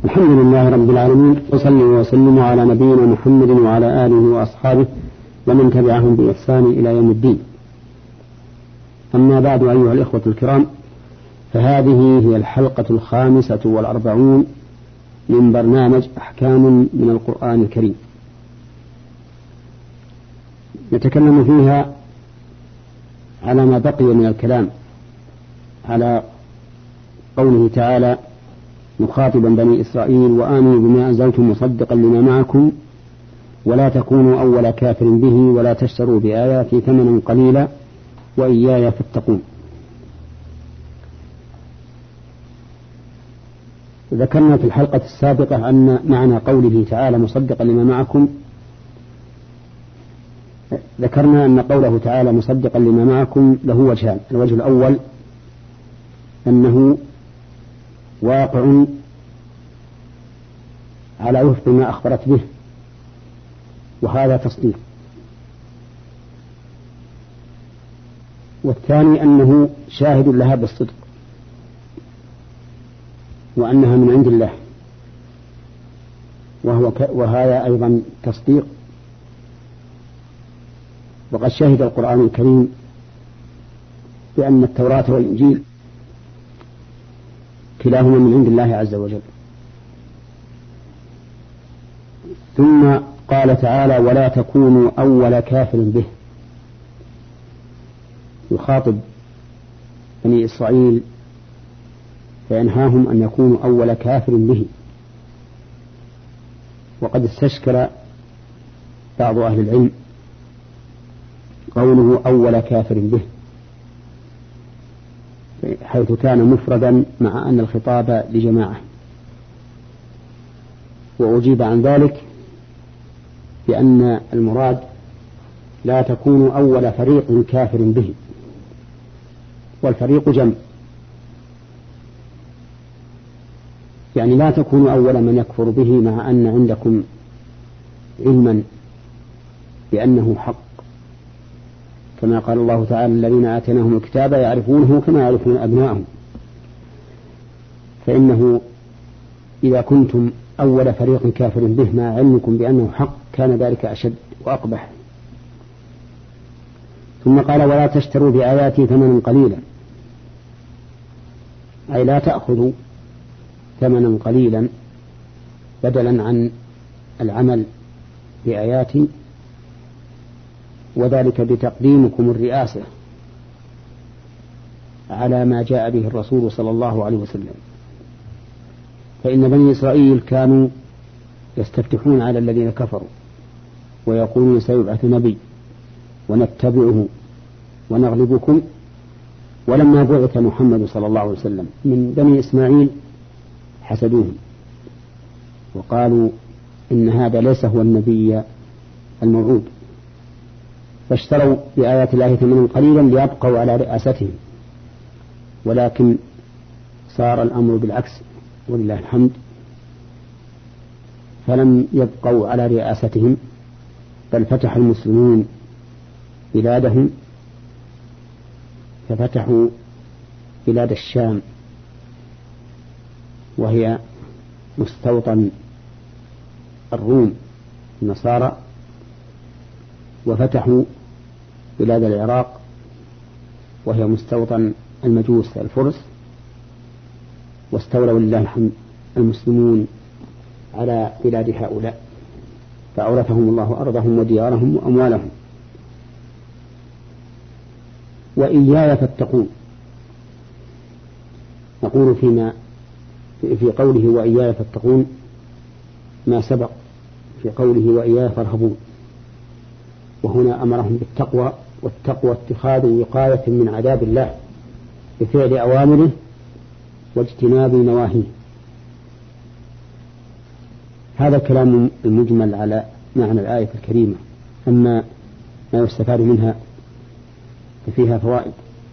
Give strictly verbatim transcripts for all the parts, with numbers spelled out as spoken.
الحمد لله رب العالمين، وصلى وسلم على نبينا محمد وعلى آله وأصحابه ومن تبعهم بإحسان إلى يوم الدين. أما بعد، أيها الإخوة الكرام، فهذه هي الحلقة الخامسة والأربعون من برنامج أحكام من القرآن الكريم، نتكلم فيها على ما بقي من الكلام على قوله تعالى مخاطبا بني إسرائيل: وآمنوا بما أنزلتم مصدقا لما معكم ولا تكونوا أول كافر به ولا تشتروا بآياتي ثمنا قليلا وإياي فاتقون. ذكرنا في الحلقة السابقة أن معنى قوله تعالى مصدقا لما معكم ذكرنا أن قوله تعالى مصدقا لما معكم له وجهان: الوجه الأول أنه واقع على وفق ما أخبرت به، وهذا تصديق. والثاني أنه شاهد لها بالصدق، وأنها من عند الله، وهو ك... وهذا أيضا تصديق. وقد شهد القرآن الكريم بأن التوراة والإنجيل كلاهما من عند الله عز وجل. ثم قال تعالى: ولا تكونوا أول كافر به، يخاطب بني إسرائيل فينهاهم أن يكونوا أول كافر به. وقد استشكل بعض أهل العلم قوله أول كافر به، حيث كان مفردا مع أن الخطاب لجماعة، وأجيب عن ذلك بأن المراد لا تكون أول فريق كافر به، والفريق جمع، يعني لا تكون أول من يكفر به مع أن عندكم علما بأنه حق، كما قال الله تعالى: الذين آتيناهم الكتاب يعرفونه كما يعرفون أبناءهم. فإنه إذا كنتم أول فريق كافر به مع علمكم بأنه حق كان ذلك أشد وأقبح. ثم قال: ولا تشتروا بآياتي ثمنا قليلا، أي لا تأخذوا ثمنا قليلا بدلا عن العمل بآياتي، وذلك بتقديمكم الرئاسة على ما جاء به الرسول صلى الله عليه وسلم. فإن بني إسرائيل كانوا يستفتحون على الذين كفروا ويقولون: سيبعث نبي ونتبعه ونغلبكم. ولما بعث محمد صلى الله عليه وسلم من بني إسماعيل حسدوه وقالوا: إن هذا ليس هو النبي الموعود، فاشتروا بآيات الله ثمنا قليلا ليبقوا على رئاستهم. ولكن صار الأمر بالعكس ولله الحمد، فلم يبقوا على رئاستهم، بل فتح المسلمون بلادهم، ففتحوا بلاد الشام وهي مستوطن الروم النصارى، وفتحوا بلاد العراق وهي مستوطن المجوس الفرس، واستولوا لله الحمد المسلمون على بلاد هؤلاء، فأورثهم الله أرضهم وديارهم وأموالهم. وإياي فاتقون، نقول فيما في قوله وإياي فاتقون ما سبق في قوله وإياي فارهبون، وهنا أمرهم بالتقوى، والتقوى اتخاذ وقاية من عذاب الله بفعل أوامره واجتناب نواهيه. هذا كلام المجمل على معنى الآية الكريمة. أما ما يستفاد منها ففيها فوائد.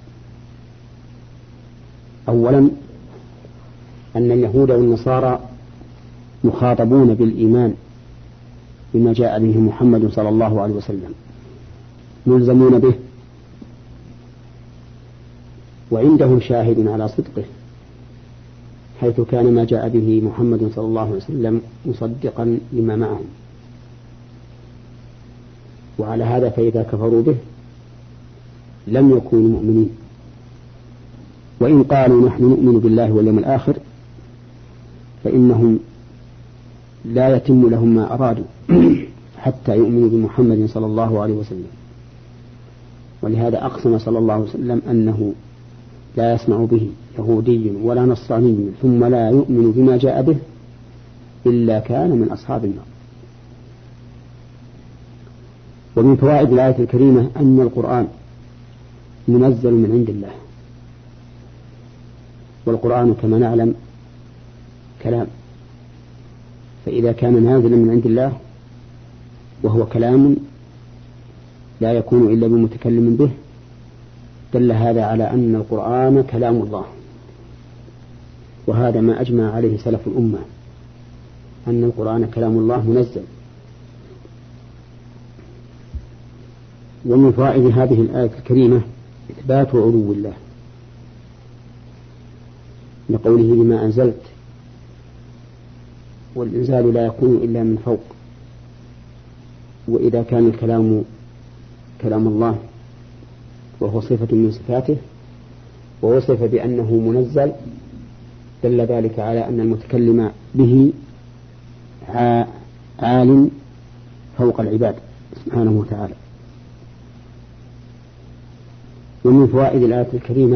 أولا، أن اليهود والنصارى مخاطبون بالإيمان بما جاء به محمد صلى الله عليه وسلم، ملزمون به، وعندهم شاهد على صدقه، حيث كان ما جاء به محمد صلى الله عليه وسلم مصدقا لما معهم. وعلى هذا فإذا كفروا به لم يكونوا مؤمنين، وإن قالوا نحن نؤمن بالله واليوم الآخر فإنهم لا يتم لهم ما أرادوا حتى يؤمنوا بمحمد صلى الله عليه وسلم. ولهذا أقسم صلى الله عليه وسلم أنه لا يسمع به يهودي ولا نصراني ثم لا يؤمن بما جاء به إلا كان من أصحاب النار. ومن فوائد الآية الكريمة أن القرآن منزل من عند الله، والقرآن كما نعلم كلام، فإذا كان نازلا من عند الله وهو كلام لا يكون إلا بمتكلم به دل هذا على أن القرآن كلام الله، وهذا ما أجمع عليه سلف الأمة أن القرآن كلام الله منزل. ومن فوائد هذه الآية الكريمة إثبات علو الله لقوله لما أنزلت، والإنزال لا يكون إلا من فوق، وإذا كان الكلام كلام الله وهو صفة من صفاته ووصف بأنه منزل دل ذلك على أن المتكلم به عال فوق العباد سبحانه وتعالى. ومن فوائد الآية الكريمة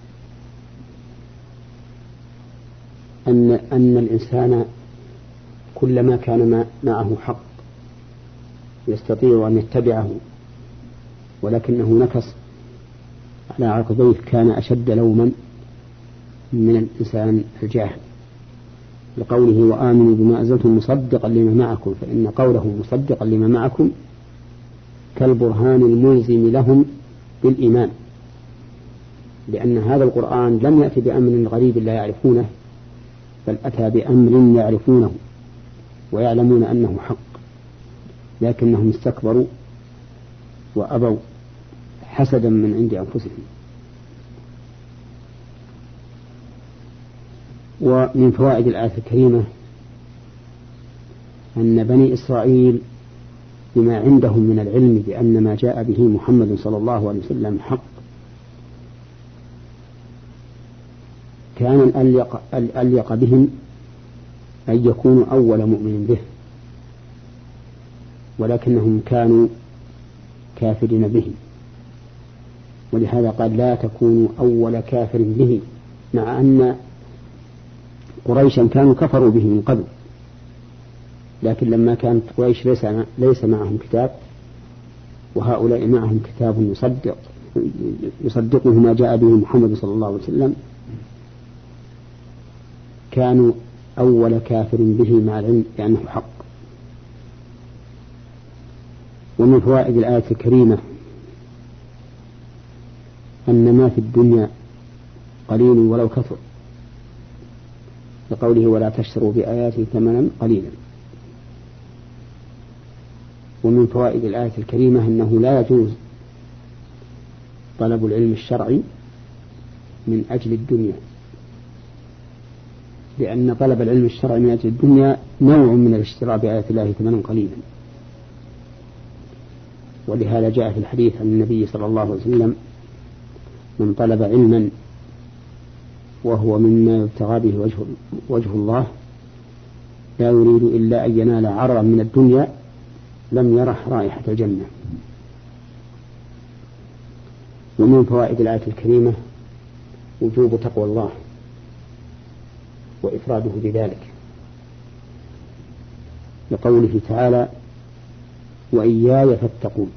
أن أن الإنسان كلما كان معه حق يستطيع أن يتبعه ولكنه نكص على عقبيه كان أشد لوما من الإنسان الجاهل، لقوله وآمنوا بما أنزلتم مصدقا لما معكم، فإن قوله مصدقا لما معكم كالبرهان الملزم لهم بالإيمان، لأن هذا القرآن لم يأتي بأمر غريب لا يعرفونه، بل أتى بأمر يعرفونه ويعلمون أنه حق، لكنهم استكبروا وأبوا حسدا من عند أنفسهم. ومن فوائد الآية الكريمة أن بني إسرائيل بما عندهم من العلم بأن ما جاء به محمد صلى الله عليه وسلم حق كان الأليق, الأليق بهم أن يكونوا أول مؤمن به، ولكنهم كانوا كافرين به، ولهذا قال لا تكونوا أول كافر به، مع أن قريشا كانوا كفروا به من قبل، لكن لما كانت قريش ليس, ليس معهم كتاب وهؤلاء معهم كتاب يصدق يصدقه ما جاء به محمد صلى الله عليه وسلم كانوا أول كافر به مع العلم بأنه حق. ومن فوائد الآية الكريمة أن ما في الدنيا قليل ولو كثر، لقوله ولا تشتروا بآياتي ثمنا قليلا. ومن فوائد الآية الكريمة أنه لا يجوز طلب العلم الشرعي من أجل الدنيا، لأن طلب العلم الشرعي من أجل الدنيا نوع من الاشتراء بآيات الله ثمنا قليلا. ولهذا جاء في الحديث عن النبي صلى الله عليه وسلم من طلب علما وهو مما يبتغى به وجه, وجه الله لا يريد إلا أن ينال عرضا من الدنيا لم يرح رائحة الجنة. ومن فوائد الآية الكريمة وجوب تقوى الله وإفراده بذلك، لقوله تعالى وإياي فاتقون،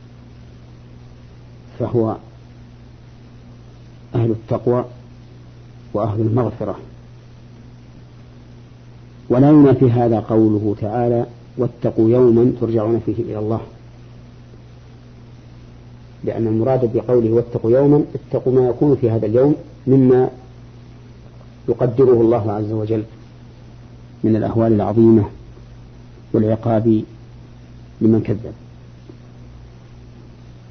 فهو أهل التقوى وأهل المغفرة. ولا ينافي هذا قوله تعالى واتقوا يوما ترجعون فيه إلى الله، لأن المراد بقوله واتقوا يوما اتقوا ما يكون في هذا اليوم مما يقدره الله عز وجل من الأهوال العظيمة والعقاب لمن كذب.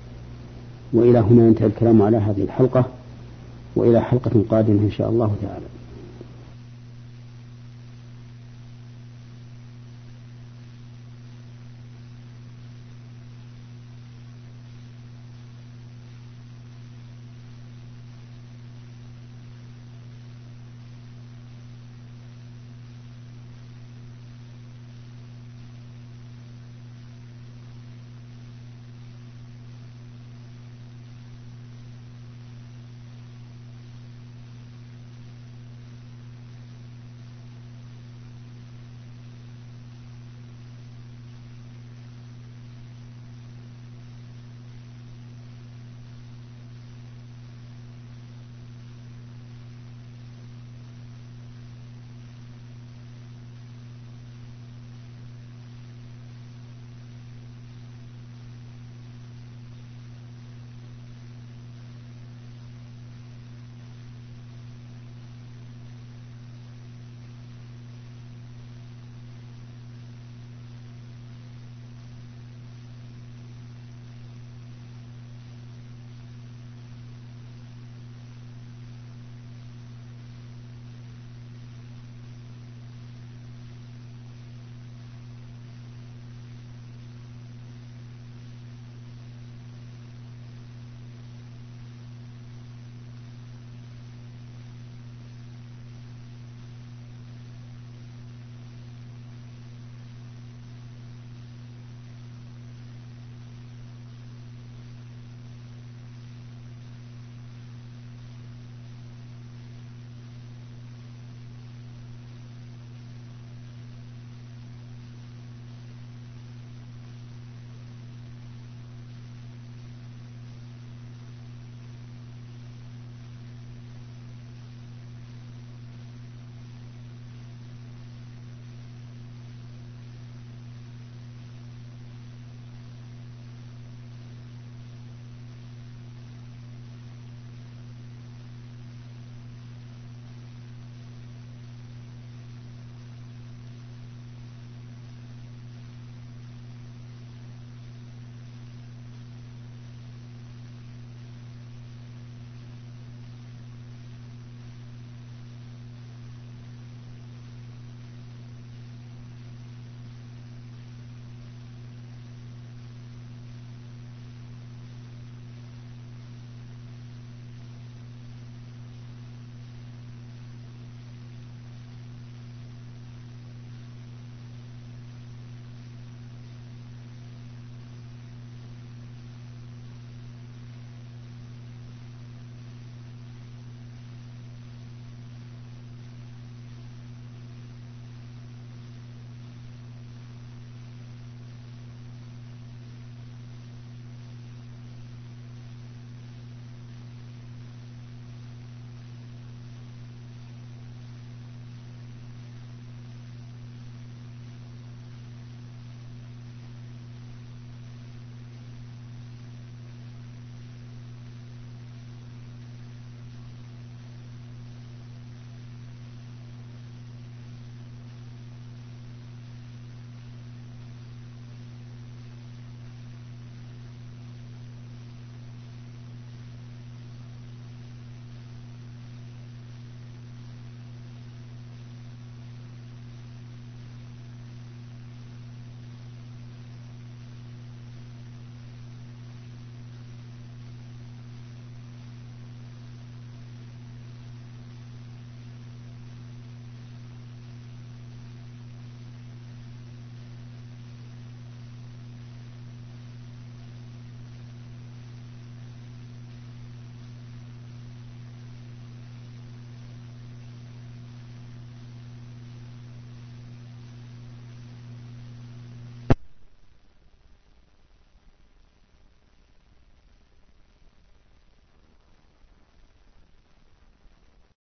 وإلى هنا ينتهي الكلام على هذه الحلقة، وإلى حلقة قادمة إن شاء الله تعالى.